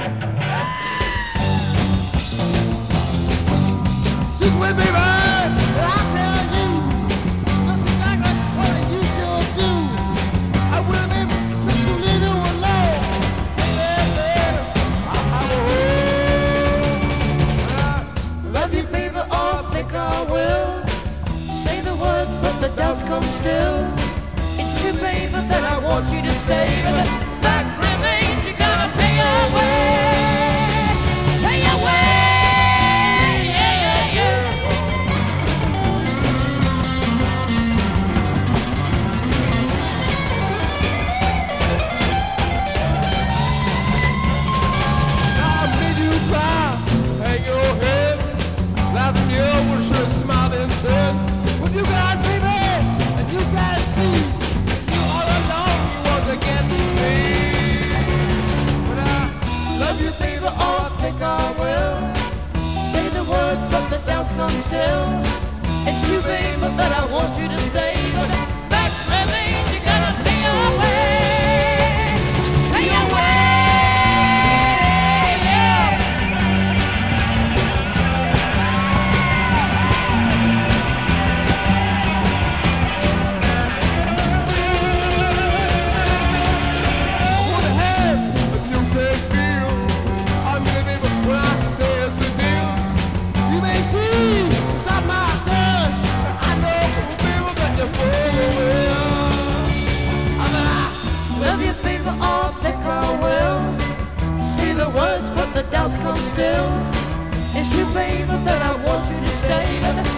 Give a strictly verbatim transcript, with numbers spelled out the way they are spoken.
She's with me, man. I tell you, just exactly what you should do. I will never let you leave you alone. Yeah, baby, I'm home. Love you, baby, oh, I think I will. Say the words, but the doubts come still. It's true, baby, that I want you to stay. But the fact remains, you gotta pay your way. Pay your way. Yeah, yeah, yeah. I made you cry, hang your head, laughing you when she smiled and said, with you guys, baby, and you guys see, you all alone, you want to get to me. But I love you, baby, oh, I think I will. Say the words, but the doubts come still. It's true, baby, that I want you to stay. But the fact remains, you gotta pay your way. Pay your way. Doubts come still. It's true, baby, that I want you to stay.